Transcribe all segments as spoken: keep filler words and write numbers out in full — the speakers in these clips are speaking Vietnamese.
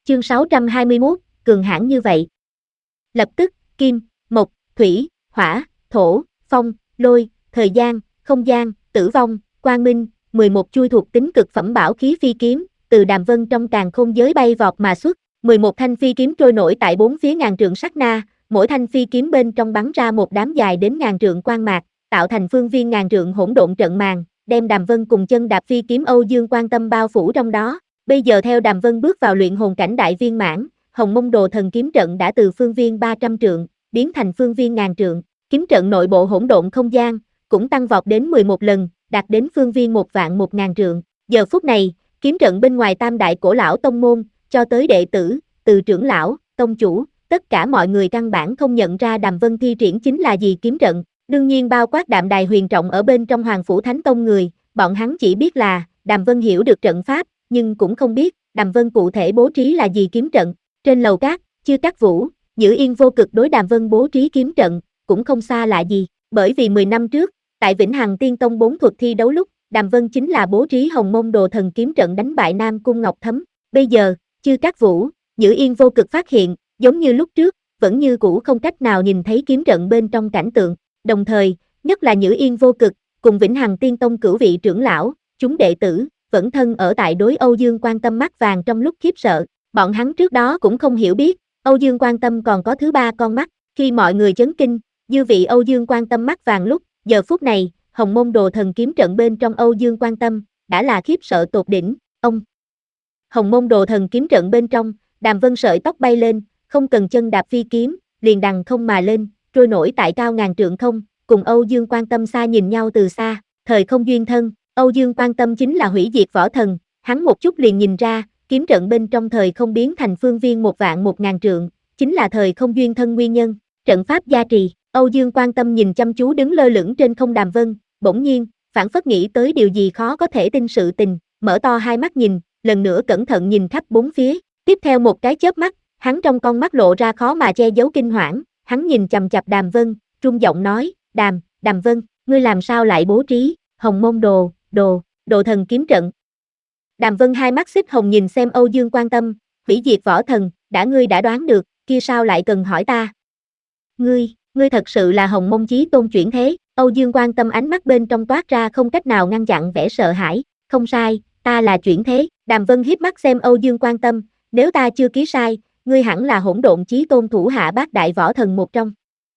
Chương sáu trăm hai mươi mốt, cường hãn như vậy. Lập tức, kim, mộc, thủy, hỏa, thổ, phong, lôi, thời gian, không gian, tử vong, quang minh, mười một chui thuộc tính cực phẩm bảo khí phi kiếm, từ Đàm Vân trong càn khôn giới bay vọt mà xuất, mười một thanh phi kiếm trôi nổi tại bốn phía ngàn trượng sát na, mỗi thanh phi kiếm bên trong bắn ra một đám dài đến ngàn trượng quang mạc, tạo thành phương viên ngàn trượng hỗn độn trận màn, đem Đàm Vân cùng chân đạp phi kiếm Âu Dương Quan Tâm bao phủ trong đó. Bây giờ theo Đàm Vân bước vào luyện hồn cảnh đại viên mãn, Hồng Mông Đồ Thần kiếm trận đã từ phương viên ba trăm trượng, biến thành phương viên ngàn trượng, kiếm trận nội bộ hỗn độn không gian, cũng tăng vọt đến mười một lần, đạt đến phương viên một vạn một ngàn trượng. Giờ phút này, kiếm trận bên ngoài tam đại cổ lão tông môn, cho tới đệ tử, từ trưởng lão, tông chủ, tất cả mọi người căn bản không nhận ra Đàm Vân thi triển chính là gì kiếm trận, đương nhiên bao quát Đạm Đài Huyền Trọng ở bên trong Hoàng Phủ Thánh Tông người, bọn hắn chỉ biết là, Đàm Vân hiểu được trận pháp, nhưng cũng không biết, Đàm Vân cụ thể bố trí là gì kiếm trận. Trên lầu cát, Chư Cát Vũ, Nhữ Yên vô cực đối Đàm Vân bố trí kiếm trận, cũng không xa lạ gì, bởi vì mười năm trước, tại Vĩnh Hằng Tiên Tông bốn thuật thi đấu lúc, Đàm Vân chính là bố trí Hồng Mông Đồ Thần kiếm trận đánh bại Nam Cung Ngọc Thấm. Bây giờ, Chư Cát Vũ, Nhữ Yên vô cực phát hiện, giống như lúc trước, vẫn như cũ không cách nào nhìn thấy kiếm trận bên trong cảnh tượng, đồng thời, nhất là Nhữ Yên vô cực, cùng Vĩnh Hằng Tiên Tông cửu vị trưởng lão, chúng đệ tử, vẫn thân ở tại đối Âu Dương Quan Tâm mắt vàng trong lúc khiếp sợ, bọn hắn trước đó cũng không hiểu biết, Âu Dương Quan Tâm còn có thứ ba con mắt, khi mọi người chấn kinh, dư vị Âu Dương Quan Tâm mắt vàng lúc, giờ phút này, Hồng Mông Đồ Thần kiếm trận bên trong Âu Dương Quan Tâm, đã là khiếp sợ tột đỉnh, ông. Hồng Mông Đồ Thần kiếm trận bên trong, Đàm Vân sợi tóc bay lên, không cần chân đạp phi kiếm, liền đằng không mà lên, trôi nổi tại cao ngàn trượng không, cùng Âu Dương Quan Tâm xa nhìn nhau từ xa, thời không duyên thân. Âu Dương Quan Tâm chính là hủy diệt võ thần, hắn một chút liền nhìn ra, kiếm trận bên trong thời không biến thành phương viên một vạn một ngàn trượng, chính là thời không duyên thân nguyên nhân, trận pháp gia trì. Âu Dương Quan Tâm nhìn chăm chú đứng lơ lửng trên không Đàm Vân, bỗng nhiên, phảng phất nghĩ tới điều gì khó có thể tin sự tình, mở to hai mắt nhìn, lần nữa cẩn thận nhìn khắp bốn phía, tiếp theo một cái chớp mắt, hắn trong con mắt lộ ra khó mà che giấu kinh hoảng, hắn nhìn chằm chằm Đàm Vân, trung giọng nói, Đàm, Đàm Vân, ngươi làm sao lại bố trí, Hồng Mông Đồ, Đồ, Đồ Thần kiếm trận. Đàm Vân hai mắt xích hồng nhìn xem Âu Dương Quan Tâm, hủy diệt võ thần, đã ngươi đã đoán được, kia sao lại cần hỏi ta? Ngươi, ngươi thật sự là Hồng Mông Chí Tôn chuyển thế, Âu Dương Quan Tâm ánh mắt bên trong toát ra không cách nào ngăn chặn vẻ sợ hãi, không sai, ta là chuyển thế. Đàm Vân hiếp mắt xem Âu Dương Quan Tâm, nếu ta chưa ký sai, ngươi hẳn là Hỗn Độn Chí Tôn thủ hạ bát đại võ thần một trong.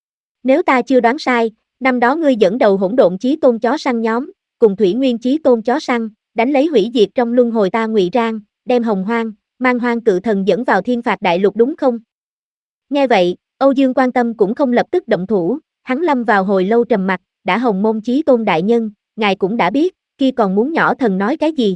Nếu ta chưa đoán sai, năm đó ngươi dẫn đầu Hỗn Độn Chí Tôn chó săn nhóm, cùng Thủy Nguyên Chí Tôn chó săn, đánh lấy hủy diệt trong luân hồi ta ngụy trang, đem Hồng Hoang, mang Hoang cự thần dẫn vào thiên phạt đại lục đúng không? Nghe vậy, Âu Dương Quan Tâm cũng không lập tức động thủ, hắn lâm vào hồi lâu trầm mặc, đã Hồng Mông Chí Tôn đại nhân, ngài cũng đã biết, kia còn muốn nhỏ thần nói cái gì?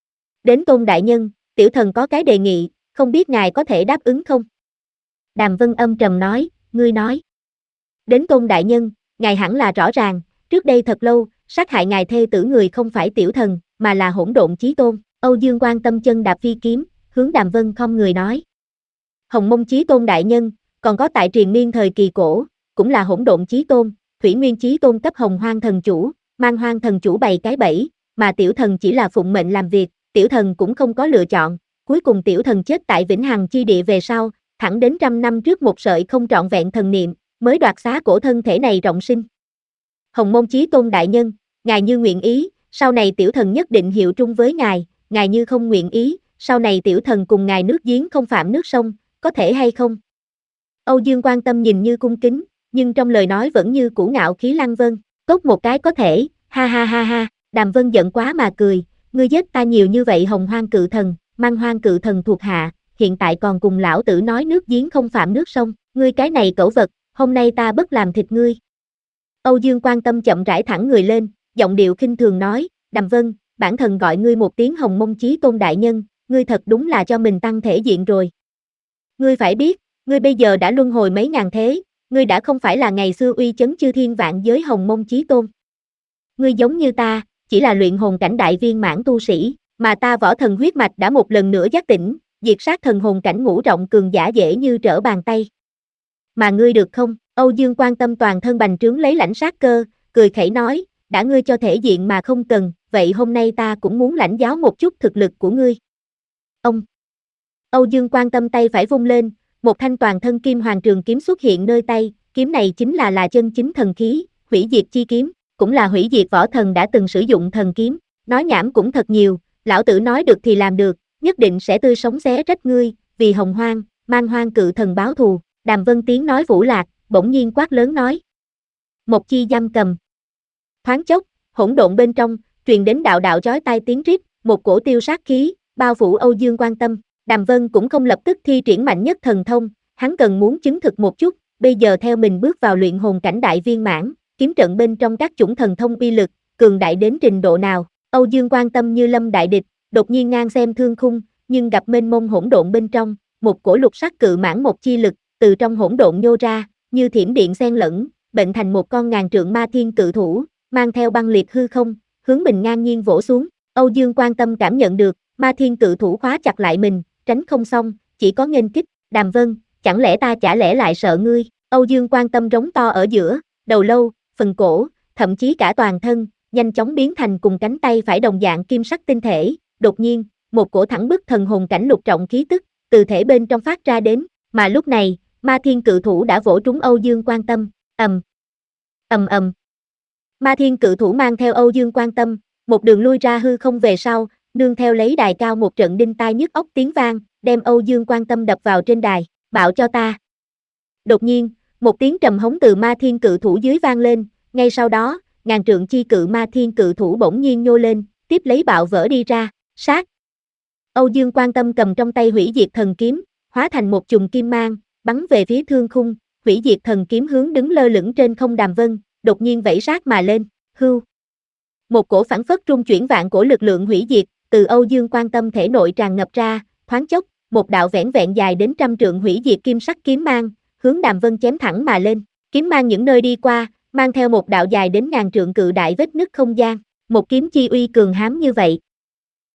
Đến Tôn đại nhân, tiểu thần có cái đề nghị, không biết ngài có thể đáp ứng không? Đàm Vân âm trầm nói, ngươi nói. Đến Tôn đại nhân, ngài hẳn là rõ ràng, trước đây thật lâu, sát hại ngài thê tử người không phải tiểu thần, mà là Hỗn Độn Chí Tôn. Âu Dương Quan Tâm chân đạp phi kiếm, hướng Đàm Vân không người nói. Hồng Mông Chí Tôn đại nhân, còn có tại triền miên thời kỳ cổ, cũng là Hỗn Độn Chí Tôn, Thủy Nguyên Chí Tôn cấp Hồng Hoang thần chủ, mang Hoang thần chủ bày cái bẫy, mà tiểu thần chỉ là phụng mệnh làm việc, tiểu thần cũng không có lựa chọn, cuối cùng tiểu thần chết tại Vĩnh Hằng chi địa về sau, thẳng đến trăm năm trước một sợi không trọn vẹn thần niệm, mới đoạt xá cổ thân thể này rộng sinh. Hồng Mông Chí Tôn đại nhân, ngài như nguyện ý, sau này tiểu thần nhất định hiệu trung với ngài, ngài như không nguyện ý, sau này tiểu thần cùng ngài nước giếng không phạm nước sông, có thể hay không? Âu Dương Quan Tâm nhìn như cung kính, nhưng trong lời nói vẫn như cũ ngạo khí lăng vân, tốt một cái có thể, ha ha ha ha, Đàm Vân giận quá mà cười, ngươi giết ta nhiều như vậy Hồng Hoang cự thần, mang Hoang cự thần thuộc hạ, hiện tại còn cùng lão tử nói nước giếng không phạm nước sông, ngươi cái này cẩu vật, hôm nay ta bất làm thịt ngươi. Âu Dương Quan Tâm chậm rãi thẳng người lên, giọng điệu khinh thường nói, Đàm Vân, bản thần gọi ngươi một tiếng Hồng Mông Chí Tôn đại nhân, ngươi thật đúng là cho mình tăng thể diện rồi. Ngươi phải biết, ngươi bây giờ đã luân hồi mấy ngàn thế, ngươi đã không phải là ngày xưa uy chấn chư thiên vạn giới Hồng Mông Chí Tôn. Ngươi giống như ta, chỉ là luyện hồn cảnh đại viên mãn tu sĩ, mà ta võ thần huyết mạch đã một lần nữa giác tỉnh, diệt sát thần hồn cảnh ngũ trọng cường giả dễ như trở bàn tay. Mà ngươi được không? Âu Dương Quan Tâm toàn thân bành trướng lấy lãnh sát cơ, cười khẩy nói, đã ngươi cho thể diện mà không cần, vậy hôm nay ta cũng muốn lãnh giáo một chút thực lực của ngươi. Ông! Âu Dương Quan Tâm tay phải vung lên, một thanh toàn thân kim hoàng trường kiếm xuất hiện nơi tay, kiếm này chính là là chân chính thần khí, hủy diệt chi kiếm, cũng là hủy diệt võ thần đã từng sử dụng thần kiếm. Nói nhảm cũng thật nhiều, lão tử nói được thì làm được, nhất định sẽ tươi sống xé rách ngươi, vì Hồng Hoang, Man Hoang cự thần báo thù. Đàm Vân tiếng nói vũ lạc, bỗng nhiên quát lớn nói. Một chi giam cầm. Thoáng chốc, hỗn độn bên trong, truyền đến đạo đạo chói tai tiếng rít, một cổ tiêu sát khí, bao phủ Âu Dương Quan Tâm. Đàm Vân cũng không lập tức thi triển mạnh nhất thần thông, hắn cần muốn chứng thực một chút, bây giờ theo mình bước vào luyện hồn cảnh đại viên mãn, kiếm trận bên trong các chủng thần thông uy lực, cường đại đến trình độ nào. Âu Dương Quan Tâm như lâm đại địch, đột nhiên ngang xem thương khung, nhưng gặp mênh mông hỗn độn bên trong, một cổ lục sắc cự mãn một chi lực, từ trong hỗn độn nhô ra, như thiểm điện xen lẫn, bệnh thành một con ngàn trượng ma thiên cự thủ, mang theo băng liệt hư không, hướng mình ngang nhiên vỗ xuống. Âu Dương Quan Tâm cảm nhận được, ma thiên cự thủ khóa chặt lại mình, tránh không xong, chỉ có nghênh kích. Đàm Vân, chẳng lẽ ta chả lẽ lại sợ ngươi? Âu Dương Quan Tâm rống to ở giữa, đầu lâu, phần cổ, thậm chí cả toàn thân, nhanh chóng biến thành cùng cánh tay phải đồng dạng kim sắc tinh thể. Đột nhiên, một cổ thẳng bức thần hồn cảnh lục trọng khí tức, từ thể bên trong phát ra đến, mà lúc này, ma thiên cự thủ đã vỗ trúng Âu Dương Quan Tâm, ầm, ầm ầm. Ma thiên cự thủ mang theo Âu Dương Quan Tâm, một đường lui ra hư không về sau, nương theo lấy đài cao một trận đinh tai nhức óc tiếng vang, đem Âu Dương Quan Tâm đập vào trên đài, bạo cho ta. Đột nhiên, một tiếng trầm hống từ ma thiên cự thủ dưới vang lên, ngay sau đó, ngàn trượng chi cự ma thiên cự thủ bỗng nhiên nhô lên, tiếp lấy bạo vỡ đi ra, sát. Âu Dương Quan Tâm cầm trong tay hủy diệt thần kiếm, hóa thành một chùm kim mang, bắn về phía thương khung, hủy diệt thần kiếm hướng đứng lơ lửng trên không Đàm Vân, đột nhiên vẫy sát mà lên, hưu. Một cổ phản phất trung chuyển vạn cổ lực lượng hủy diệt, từ Âu Dương Quan Tâm thể nội tràn ngập ra, thoáng chốc, một đạo vẻn vẹn dài đến trăm trượng hủy diệt kim sắc kiếm mang, hướng Đàm Vân chém thẳng mà lên. Kiếm mang những nơi đi qua, mang theo một đạo dài đến ngàn trượng cự đại vết nứt không gian, một kiếm chi uy cường hám như vậy,